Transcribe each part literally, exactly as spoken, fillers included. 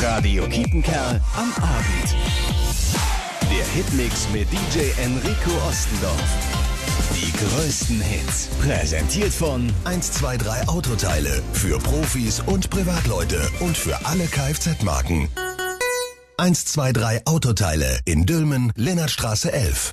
Radio Kiepenkerl am Abend. Der Hitmix mit D J Enrico Ostendorf. Die größten Hits. Präsentiert von eins zwei drei Autoteile. Für Profis und Privatleute und für alle Kfz-Marken. eins zwei drei Autoteile in Dülmen, Lennartstraße elf.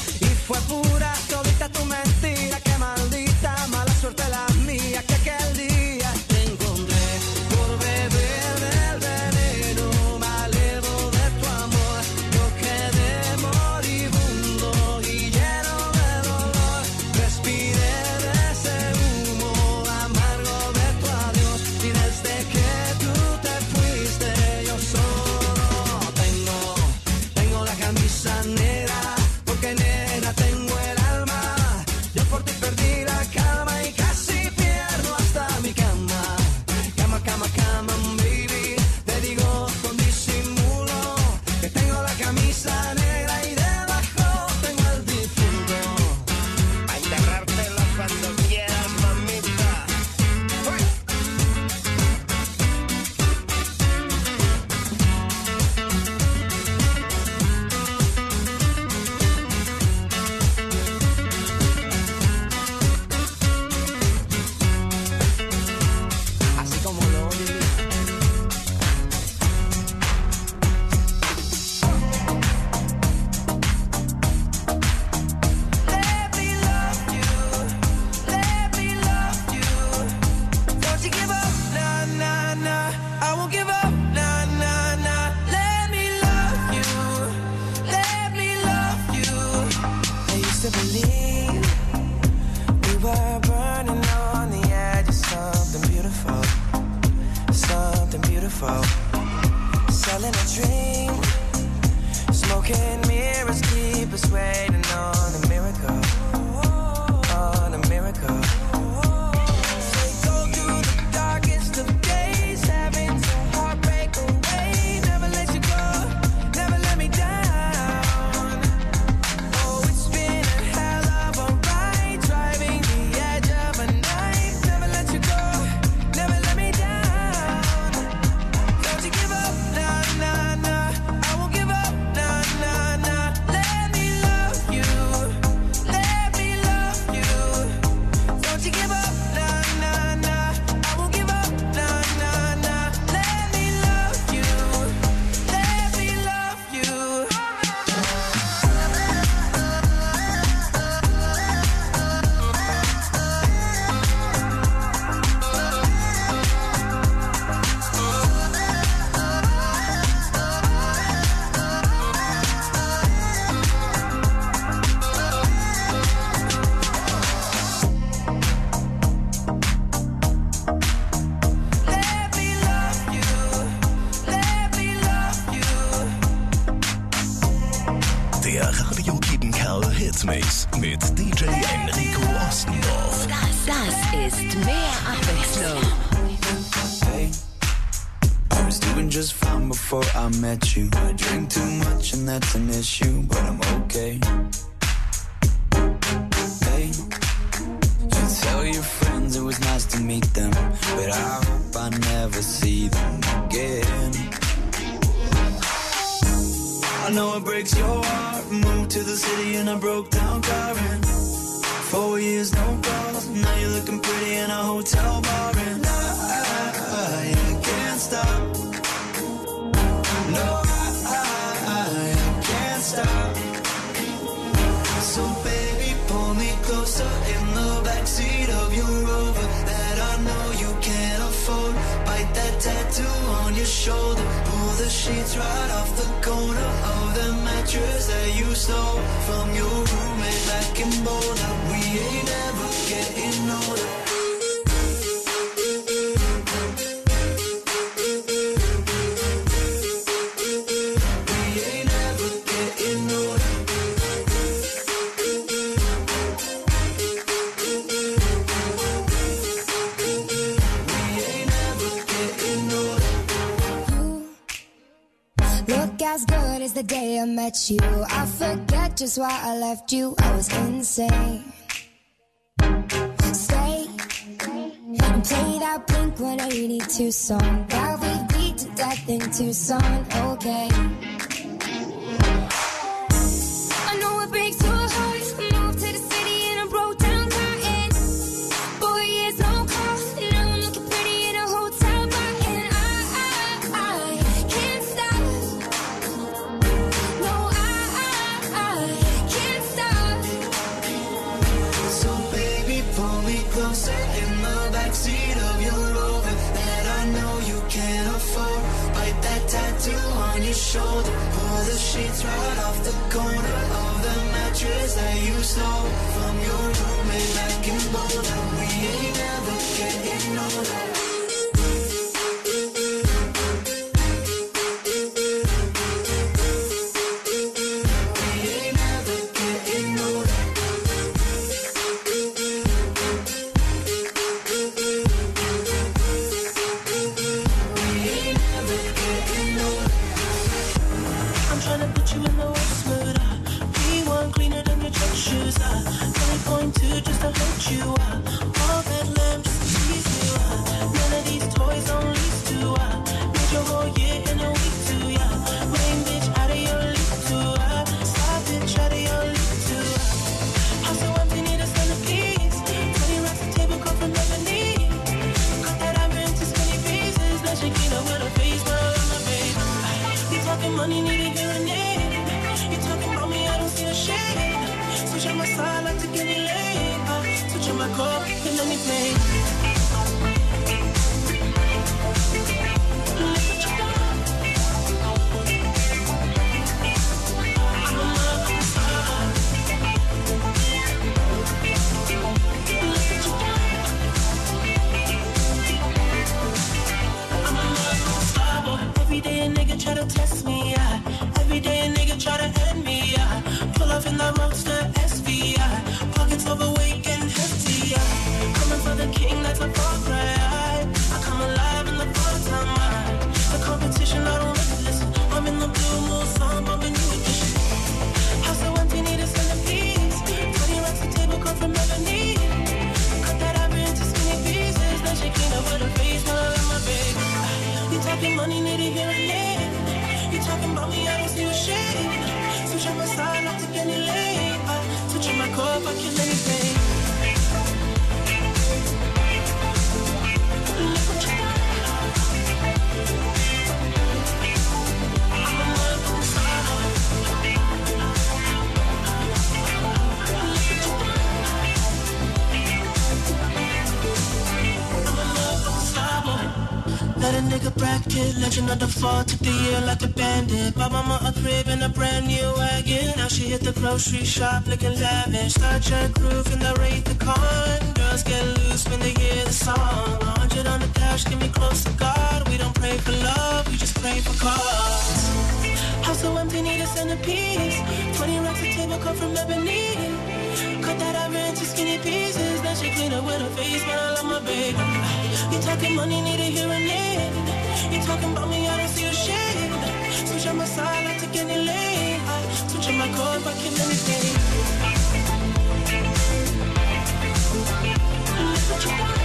Pura todita tu mentira, qué maldita mala suerte la mía, que aquel día Hitmix mit D J Enrico Ostendorf. Das, das ist mehr Abwechslung. Hey, I was doing just fine before I met you. I drink too much and that's an issue, but I'm okay. Hey, you tell your friends it was nice to meet them, but I hope I never see them again. I know it breaks your heart. Moved to the city in a broke down car and four years no calls. Now you're looking pretty in a hotel bar and I, I, I can't stop. No, I, I, I can't stop. So baby, pull me closer in the backseat of your Rover that I know you can't afford. Bite that tattoo on your shoulder. Pull the sheets right off the corner of the mattress that you stole from your roommate back in Boulder. We ain't ever getting older. We ain't ever getting older. As good as the day I met you. I forget just why I left you. I was insane. Stay and play that Blink one eighty-two song that we beat to death in Tucson. Okay. I know it breaks your heart. Moved to the city and I broke down crying. Four years no call. Now I'm looking pretty in a hotel bar and I, I, I can't stop. Closer in the backseat of your Rover that I know you can't afford. Bite that tattoo on your shoulder. Pull the sheets right off the corner of the mattress that you stole from your roommate back in Boulder. We ain't ever getting older. Just to hurt you, uh, all that lamb just to tease you. Uh, none of these toys on lease to. Uh, made your whole year in a week too. Yeah, rain bitch out of your league too. Uh, side bitch out of your league too. Uh, house so empty, need a centerpiece. Twenty racks a table come from Lebanese. Cut that iron into skinny pieces. Now she clean up with her face, girl on my face. Uh, you talking money, need a hearing aid. You talking about me, I don't see a shade. Switch on my side, like to get it laid. Switch on my car, and let me play. Look what you done. I'm a motherfucker. Look what you done. I'm a motherfucker. Every day a nigga try to test me, yeah. Every day a nigga try to end me, yeah. Pull off in the roadster S V I. Pockets overweight and hefty, yeah. Coming for the king, that's a far cry. I come alive in the part-time mind. The competition, I don't really listen. I'm in the blue moon, so I'm bumping new edition. House so empty, need a centerpiece. Twenty racks a table come from Ebony. Cut that ivory into skinny pieces. Now she clean up with her face, now I love my baby. You talking money, need a hearing aid. You talking about me, I don't see a shade. Switch on my side, not to get it laid. Uh, switch on my car, I kill anything. Look what you done. I'm a motherfucker. Look what you done. I'm a motherfucker. Let a nigga bracket, legend of the fall. Took the year like a bandit. Bought mama a crib and a brand new wagon. Now she hit the grocery shop looking lavish. Star Trek roof in the Wraith the Con. Girls get loose when they hear the song. A hundred on the dash, get me close to God. We don't pray for love, we just pray for cause. House so empty, need a a centerpiece. Twenty racks a table come from ebony. Cut that ivory into skinny pieces. Then she clean up with her face, but I love my baby. You talking money, need a hearing aid. You talking about me, I don't see a shade. Switch on my side, I take any lane. Switch on my core, if I kill anything. Look what you want.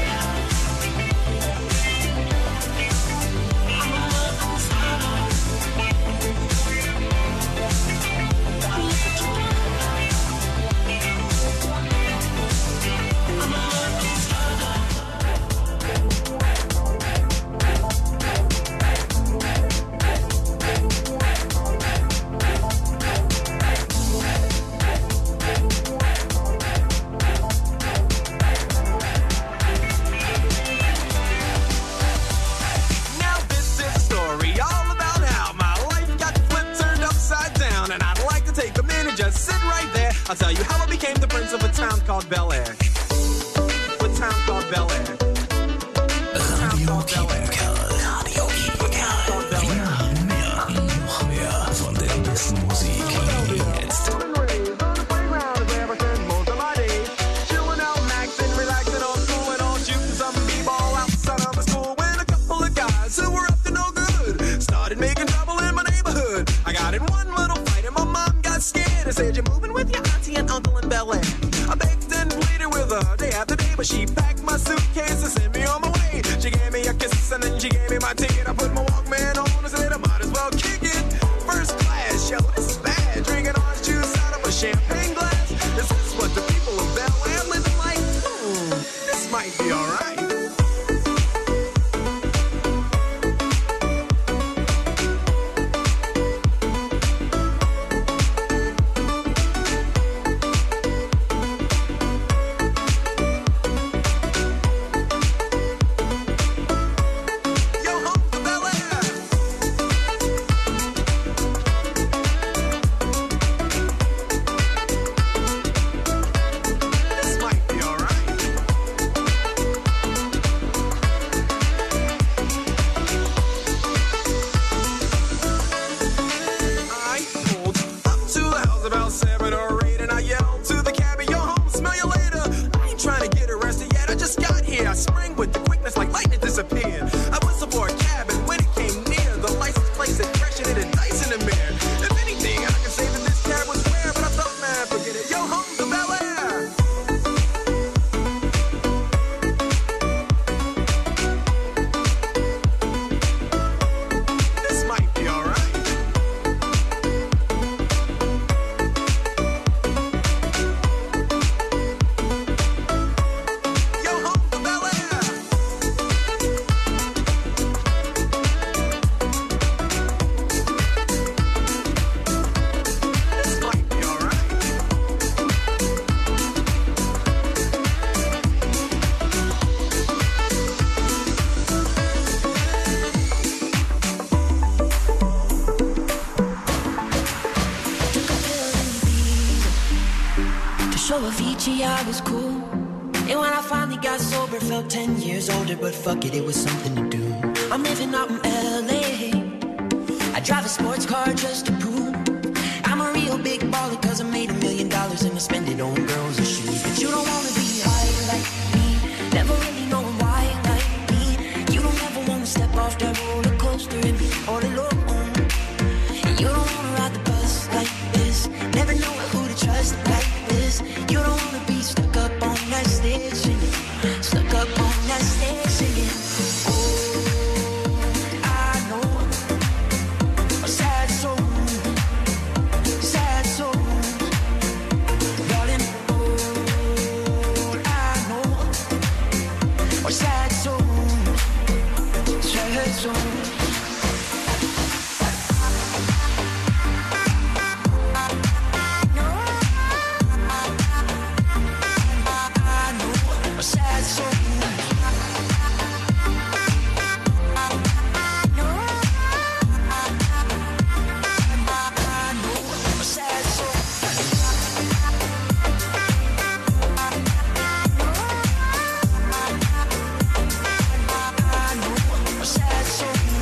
I'll tell you how I became the prince of a town called Bel Air. A town called Bel Air. Radio Kiepenkerl. Radio Kiepenkerl. Wir mehr, noch mehr von der besten Musik. Jetzt. Chilling out, maxing, relaxing on school and all shooting some b-ball outside of the school when a couple of guys who were up to no good started making trouble in my neighborhood. I got in one little fight and my mom got scared and said, "You're moving with your auntie and uncle in Bel Air." I begged and pleaded with her day after day, but she packed my suitcase and sent me on my way. She gave me a kiss and then she gave me my ticket. I put my Walkman on and said I might as well kick it. First class, yo, this is bad. Drinking orange juice out of a champagne glass. This is what the people of Bel Air living like. Hmm, this might be alright. I was cool. And when I finally got sober, felt ten years older, but fuck it, it was something to do. I'm living out in L A. I drive a sports car just to prove I'm a real big baller, cause I made a million dollars and I spend it on girls and shoes. But you don't wanna be high like me, never really know why like me. You don't ever wanna step off that roller coaster and be all alone. And you don't wanna ride the bus like this, never know who to trust like this. You don't wanna be stuck up on that stage singing, stuck up on that stage singing. Oh, I know a sad soul, sad soul, darling. Oh, I know a sad soul, sad soul. So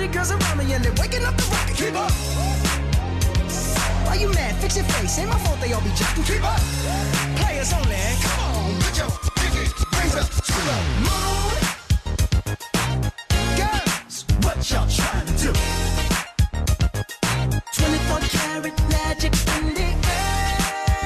pretty girls around me and they're waking up the rocket. Keep up. Why you mad? Fix your face. Ain't my fault they all be jacking. Keep up. Players only. Come on, put your pinky rings up to the moon. Girls, what y'all trying to do? twenty-four karat magic in the air.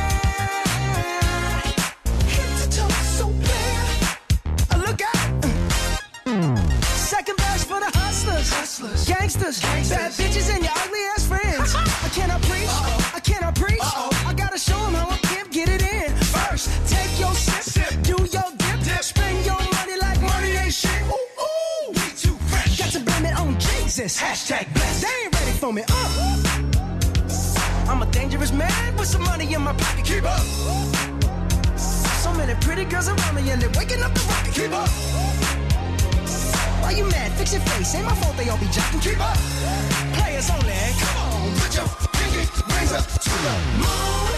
Hit the toe so clear. Look out. Second verse for the hustlers, hustlers. Gangsters, gangsters, bad bitches and your ugly ass friends. I cannot preach, uh-oh. I cannot preach. Uh-oh. I gotta show them how I can get it in. First, take your sip, sip. Do your dip, dip, spend your money like money ain't shit. Ooh, ooh, we too fresh. Got to blame it on Jesus. Hashtag blessed. They ain't ready for me. Uh. I'm a dangerous man with some money in my pocket. Keep up. So many pretty girls around me and they're waking up the rocket. Keep up. Why you mad? Fix your face. Ain't my fault they all be jacking. Keep up. Players only. Come on, put your pinky rings up to the moon.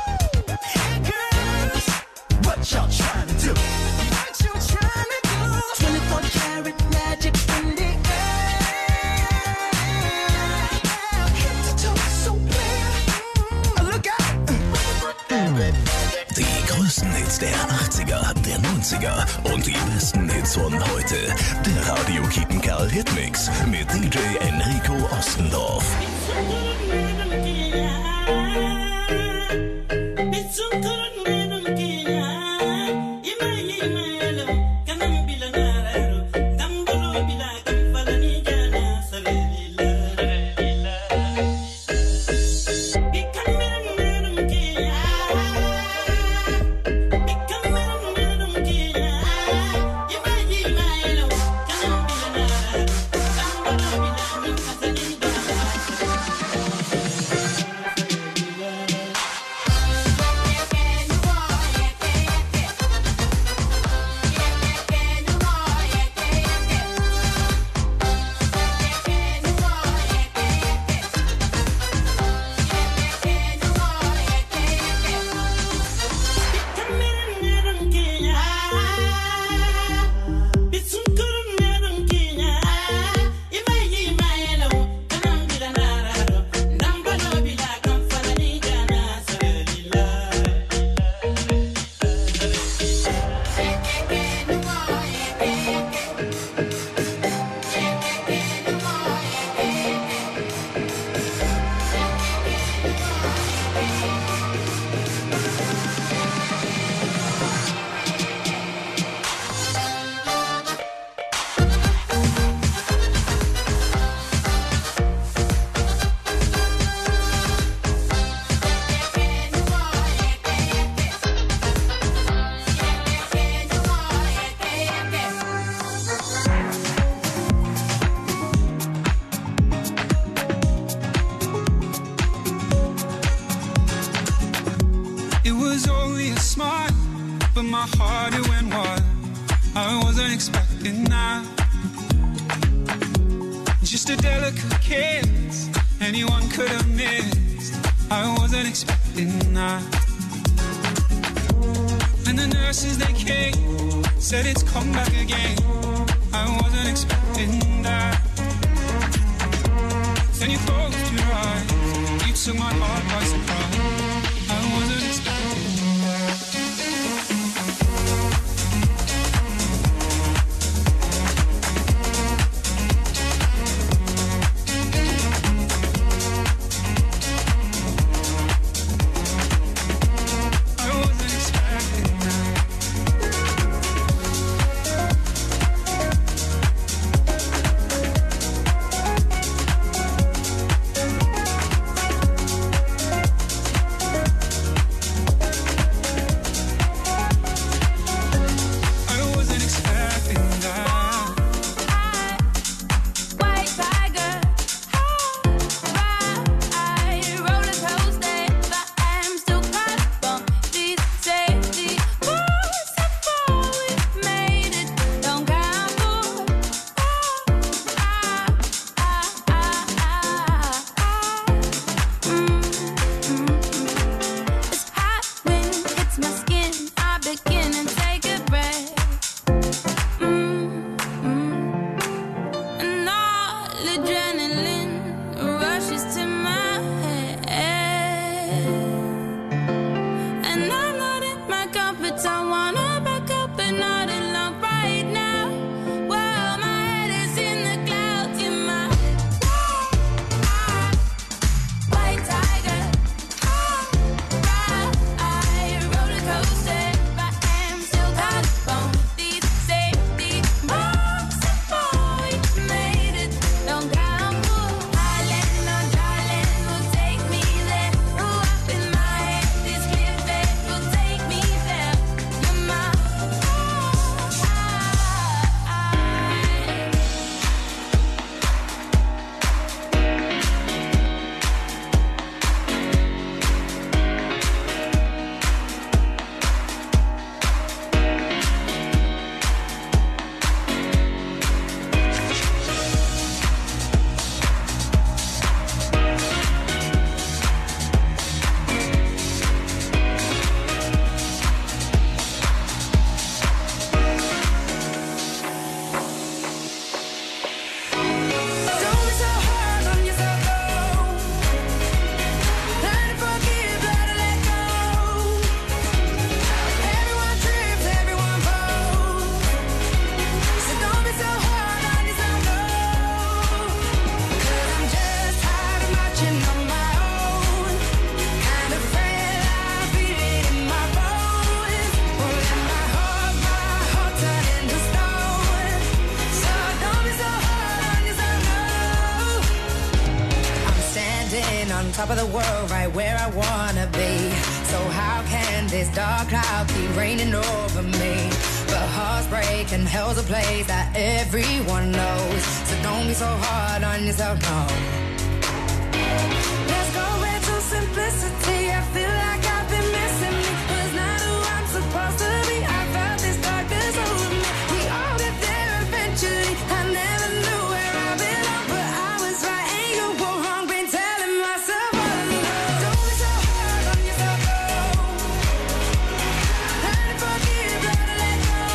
Girls, what y'all trying to do? What you trying to do? twenty-four karat magic in the air. Hit the toe so clear. Look out. Die größten Hits der achtziger, der neunziger und die besten Hits von heute. Der Radio Kiepenkerl Hitmix mit D J Enrico Ostendorf. on top of the world, right where I wanna be. So how can this dark cloud keep raining over me? But hearts break and hell's a place that everyone knows. So don't be so hard on yourself, no. Let's go back to simplicity. I feel like I've been missing me. Was not who I'm supposed to be. I felt this darkness over me. We all get there eventually. I never knew where I belong, but I was right and you were wrong. Been telling myself all along. Don't be so hard on yourself, no. Learn to forgive, learn to let go.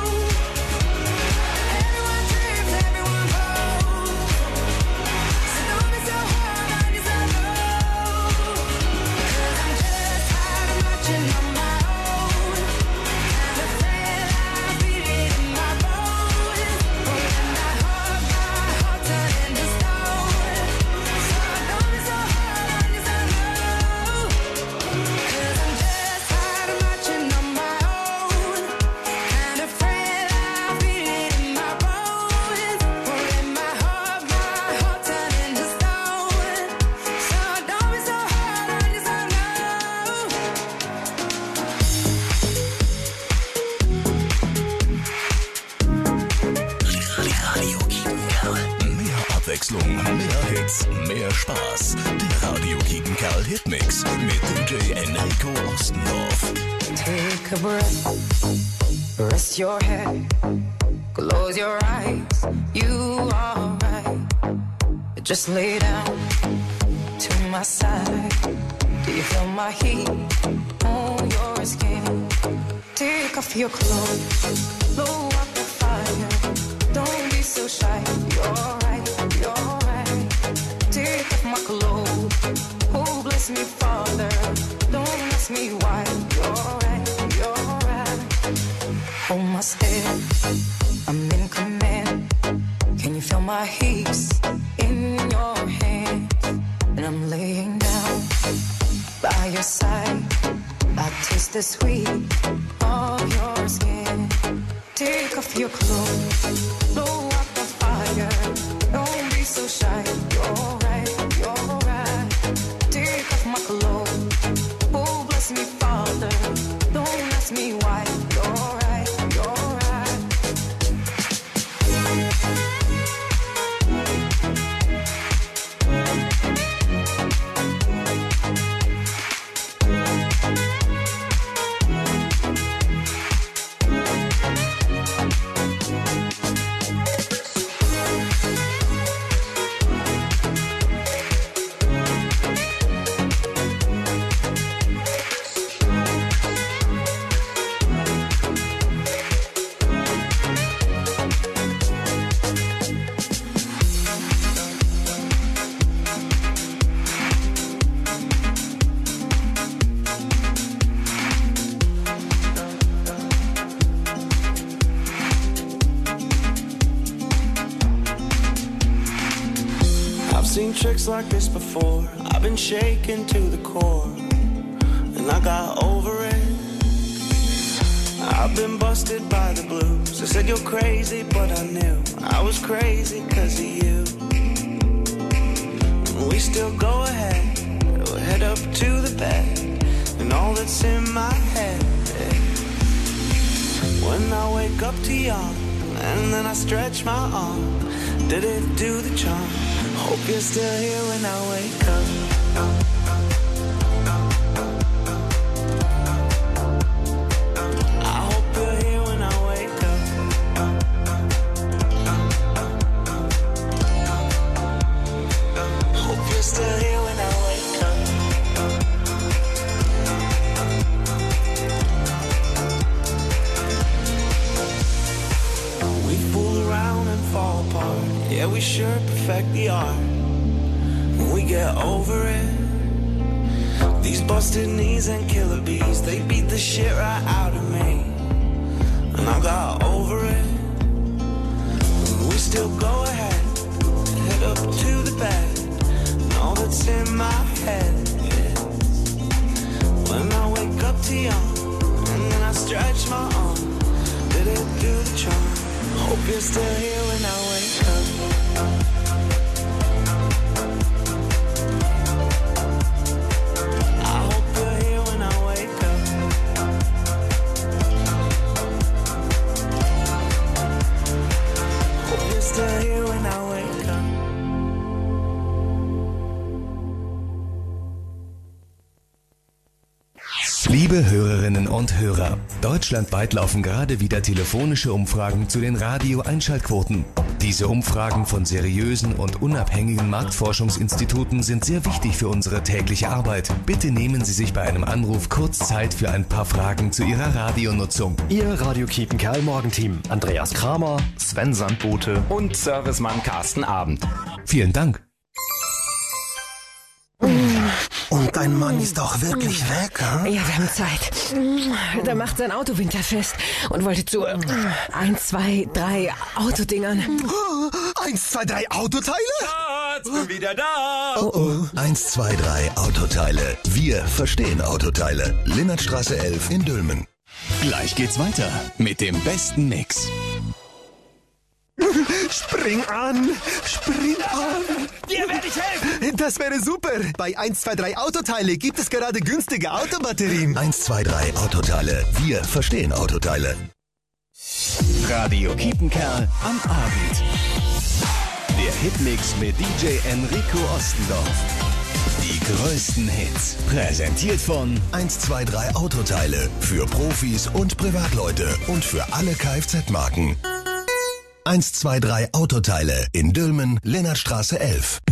Everyone trips, everyone falls. So don't be so hard on yourself, no. 'Cause I'm just tired of marching on my own. And afraid I'll beat it in my bones. When my heart, my heart turn into stone. So don't be so hard on yourself, no. 'Cause I'm just tired of marching on my own. And afraid I'll beat it in my bones. When my heart, my heart turn into stone. So don't be so hard on yourself, no. Radio Kiekenkerl. Mehr Abwechslung, mehr Hits, mehr Spaß. Der Radio Kiekenkerl Hitmix mit D J Enrico Ostendorf. Take a breath, rest your head, close your eyes, you are right. Just lay down to my side. Do you feel my heat on your skin? Take off your clothes, blow up the fire. Don't be so shy, you're right, you're right. Take off my clothes, oh bless me Father. Don't ask me why, you're right, you're right. Hold my step, I'm in command. Can you feel my hips in your hands? And I'm laying down by your side. I taste the sweet of your skin. Take off your clothes, blow up the fire. Don't be so shy, you're right, you're right. Take off my clothes, oh bless me Father. Don't ask me why, you're right, you're right. Seen tricks like this before. I've been shaken to the core, and I got over it. I've been busted by the blues. They said you're crazy, but I knew I was crazy cause of you. We still go ahead, we'll head up to the bed, and all that's in my head. When I wake up to yawn, and then I stretch my arm, did it do the charm? Hope you're still here when I wake up. I hope you're here when I wake up. Hope you're still here when I wake up. We fool around and fall apart. Yeah, we sure perfect the art. When we get over it, these busted knees and killer bees, they beat the shit right out of me. And I got over it. We still go ahead, head up to the bed, and all that's in my head is when I wake up to yawn, and then I stretch my arm, did it do the charm? Hope you're still here when I wake up. Liebe Hörerinnen und Hörer, deutschlandweit laufen gerade wieder telefonische Umfragen zu den Radio-Einschaltquoten. Diese Umfragen von seriösen und unabhängigen Marktforschungsinstituten sind sehr wichtig für unsere tägliche Arbeit. Bitte nehmen Sie sich bei einem Anruf kurz Zeit für ein paar Fragen zu Ihrer Radionutzung. Ihr Radio Kiepenkerl Morgenteam. Andreas Kramer, Sven Sandbote und Servicemann Carsten Abend. Vielen Dank. Und dein Mann ist auch wirklich weg, hm? Ja, wir haben Zeit. Der macht sein Auto winterfest und wollte zu äh, eins, zwei, drei Autodingern. Eins, zwei, drei Autoteile? Schatz, bin wieder da. Oh oh. eins, zwei, drei Autoteile. Wir verstehen Autoteile. Linnertstraße elf in Dülmen. Gleich geht's weiter mit dem besten Mix. Spring an! Spring an! Dir werde ich helfen. Das wäre super! Bei eins, zwei, drei Autoteile gibt es gerade günstige Autobatterien. eins, zwei, drei Autoteile. Wir verstehen Autoteile. Radio Kiepenkerl am Abend. Der Hitmix mit D J Enrico Ostendorf. Die größten Hits. Präsentiert von eins, zwei, drei Autoteile. Für Profis und Privatleute. Und für alle Kfz-Marken. eins, zwei, drei Autoteile in Dülmen, Linnertstraße elf.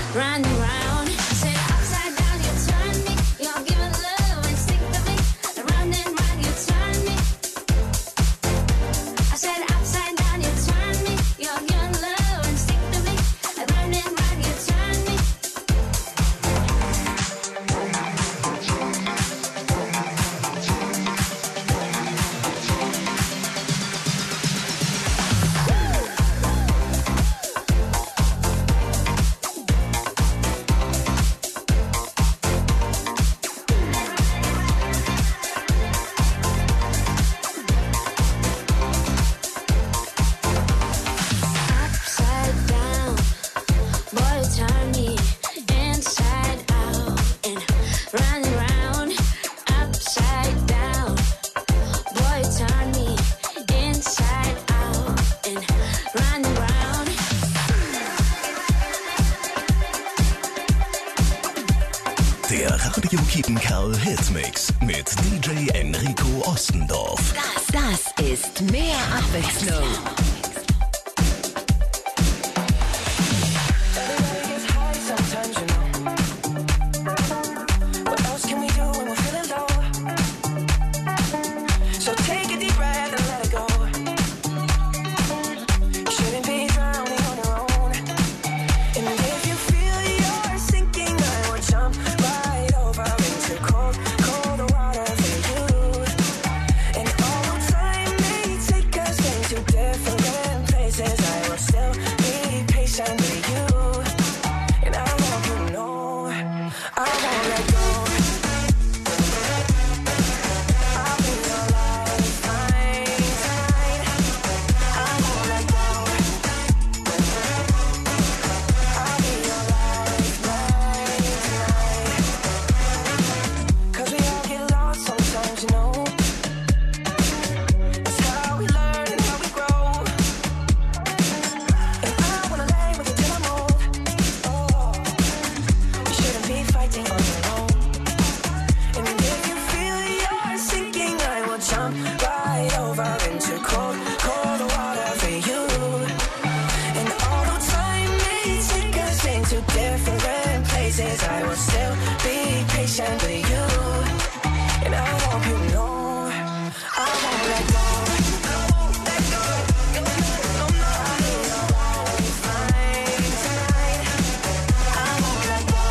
round and round. I said upside down, you turn me. You're giving love instinctively. Round and round, you turn me. I said upside down, you turn me. You're giving love instinctively. Round and round, you turn me. Upside down, boy, turn me inside out and round and round. Upside down, boy, turn me inside out and round and round. Der Radio Kiepenkerl Hitmix mit D J Enrico Ostendorf. Das, das ist mehr Abwechslung. Sometimes you know. What else can we do when we're feeling low? So take a deep breath and let it go. You shouldn't be drowning on your own. And if you feel you're sinking, I will jump right over into cold, cold water for you. And although time may take us into different places, I will still be patient with you. And I want you to know I won't let go. I'll be your lifeline tonight. I won't let go. I'll be your lifeline tonight. 'Cause we all get lost sometimes, you know. It's how we learn and how we grow. And I wanna lay with you till I'm old. Oh, you shouldn't be fighting on your own. And if you feel you're sinking, I will jump right over into cold, cold water for you. And although time may take us into different places, I will still be patient with you. And I hope you know I won't let go. I won't let go. No, no, no. I'll be your lifeline tonight. I won't let go.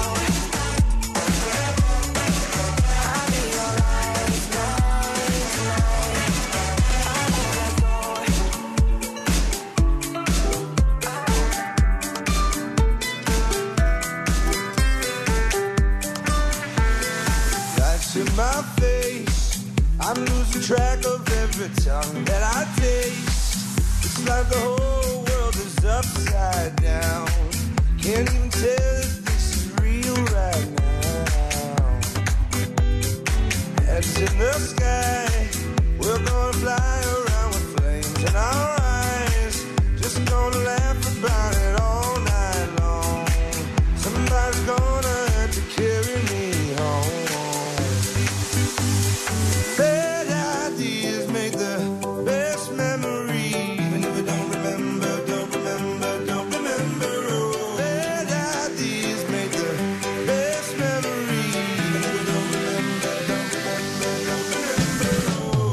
I'll be your lifeline tonight. I won't let go. Lights in my face, I'm losing track of every tongue that I taste. It's like the whole world is upside down. Can't even tell if this is real right now. Heads in the sky, we're gonna fly around with flames in our eyes. Just gonna laugh about it all night long. Somebody's gonna have to carry me home. Bad ideas make the best memories. Even if I don't remember, don't remember, don't remember. Oh, bad ideas make the best memories. Even if I don't remember, don't remember, don't remember. Oh.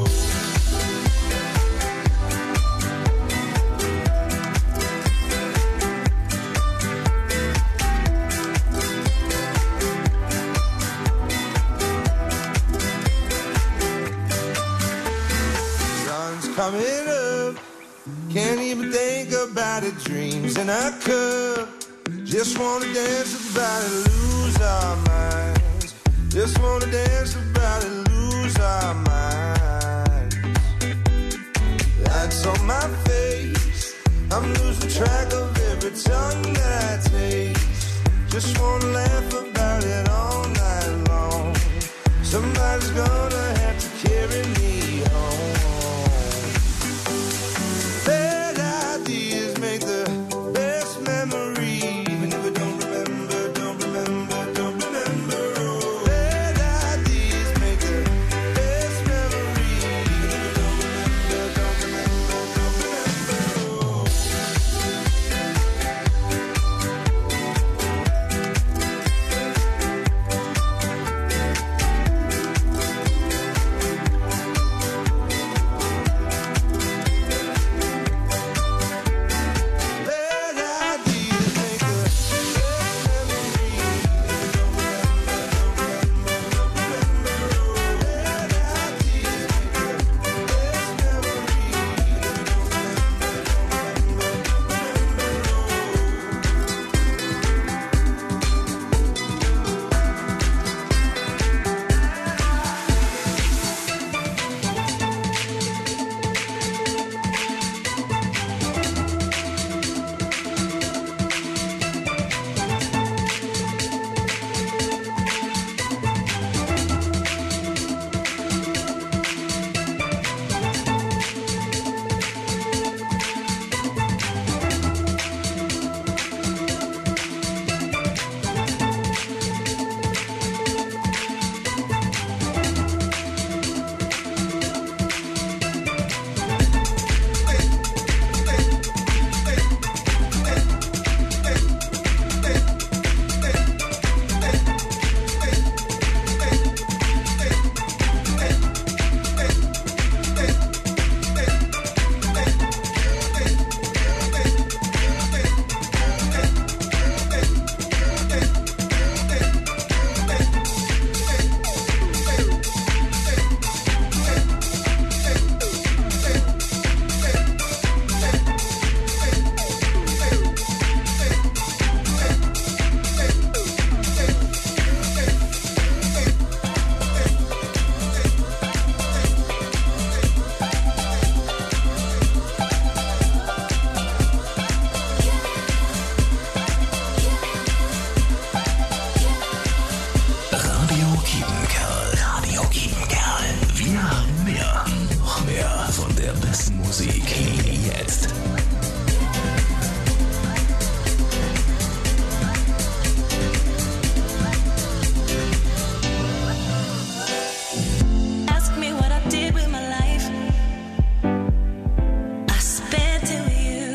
Sun's coming up, can't even think about it. Dreams in a cup, just wanna dance about it, lose our minds. Just wanna dance about it, lose our minds. Lights on my face, I'm losing track of every tongue that I taste. Just wanna laugh about it all night long. Somebody's gonna have to carry me home. Bad ideas make the best memories. Even if I don't remember, don't remember, don't remember. Oh, bad ideas make the best memories. Even if I don't remember, don't remember, don't remember. Oh. Musik jetzt. Ask me what I did with my life. I spent it with you.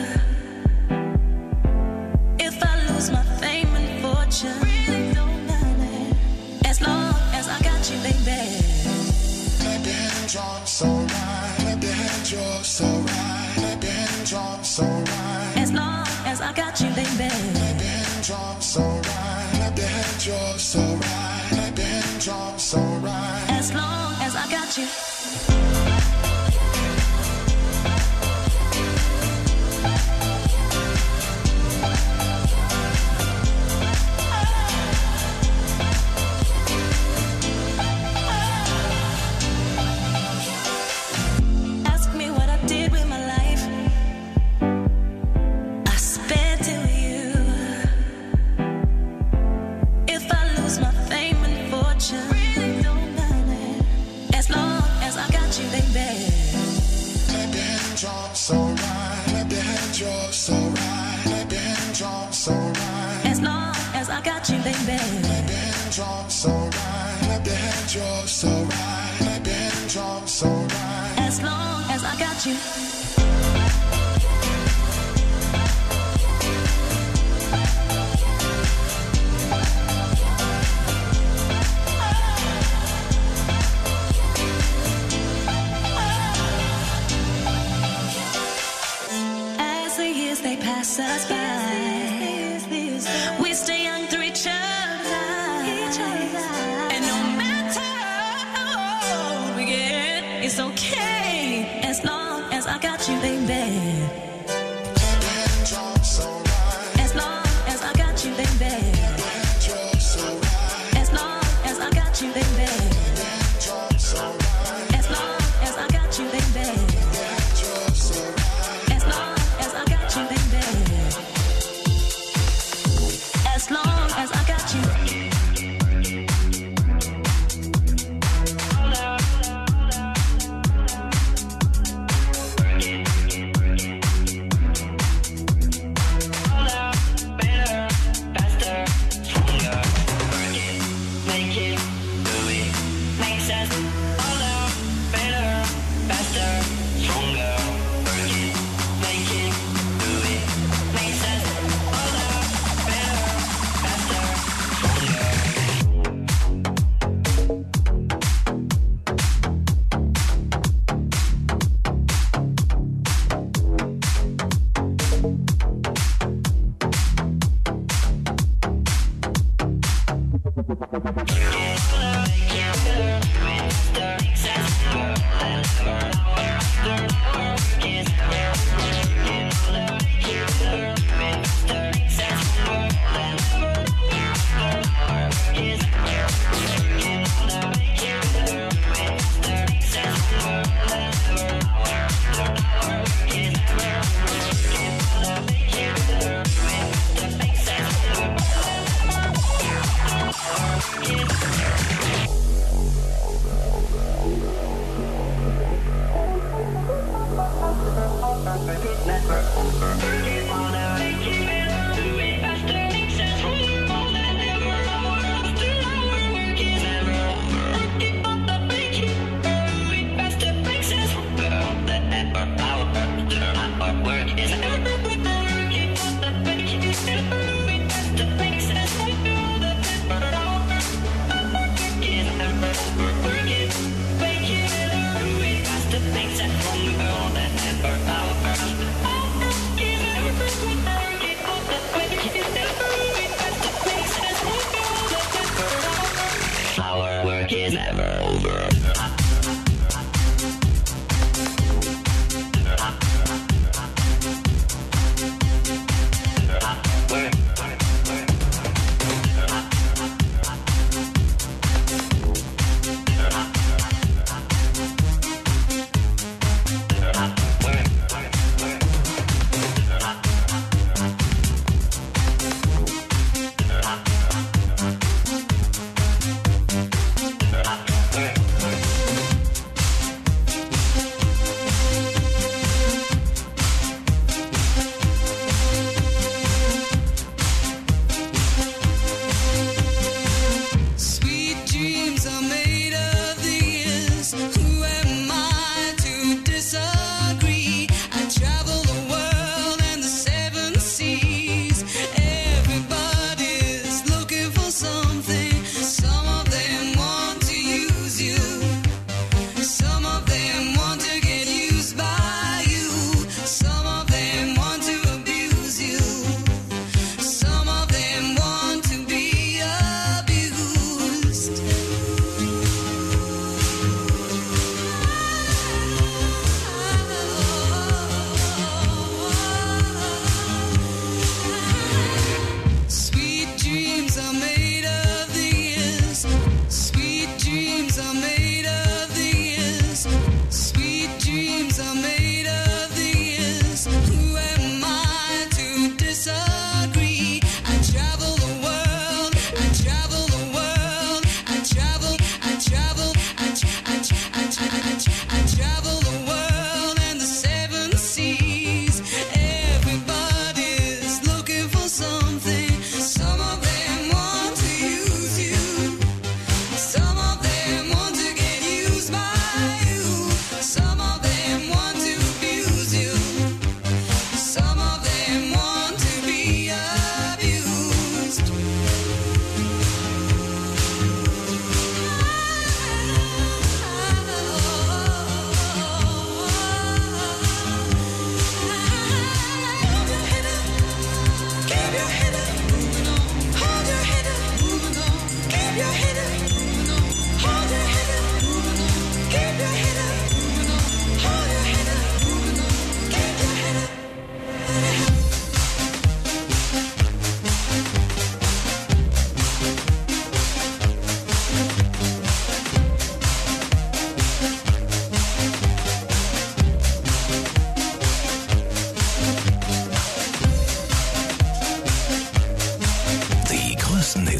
If I lose my fame and fortune, really don't matter. As long as I got you, baby. Clap your hands, you're so right. Clap your hands, you're so right. Clap your hands, you're so right. As long as I got you, baby. Clap your hands, you're so right. Clap your hands, you're so right. Clap your hands, you're so right. As long as I got you. Ask me what I did with my life. I spent it with you. If I lose my fame and fortune, really don't matter. As long as I got you, baby. Clap your hands, you're so right. Clap your hands, you're so right. Clap your hands, you're so right. As long as I got you, baby. Clap your hands, you're so right. Clap your hands, you're so right. Clap your hands, you're so right. As long as I got you. As the years they pass us by, we stay young through each other's eyes. And no matter how old we get, it's okay as long as I got you, baby. Clap your hands, you're so right. As long as I got you, baby. You're so right. As long as I got you, baby. You're so right. As long as I got you, baby. You're so right. As long as I got you, baby. As long as I got you.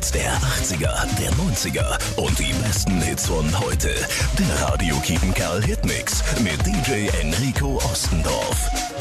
Hits der achtziger, der neunziger und die besten Hits von heute. Der Radio Kiepenkerl Hitmix mit D J Enrico Ostendorf.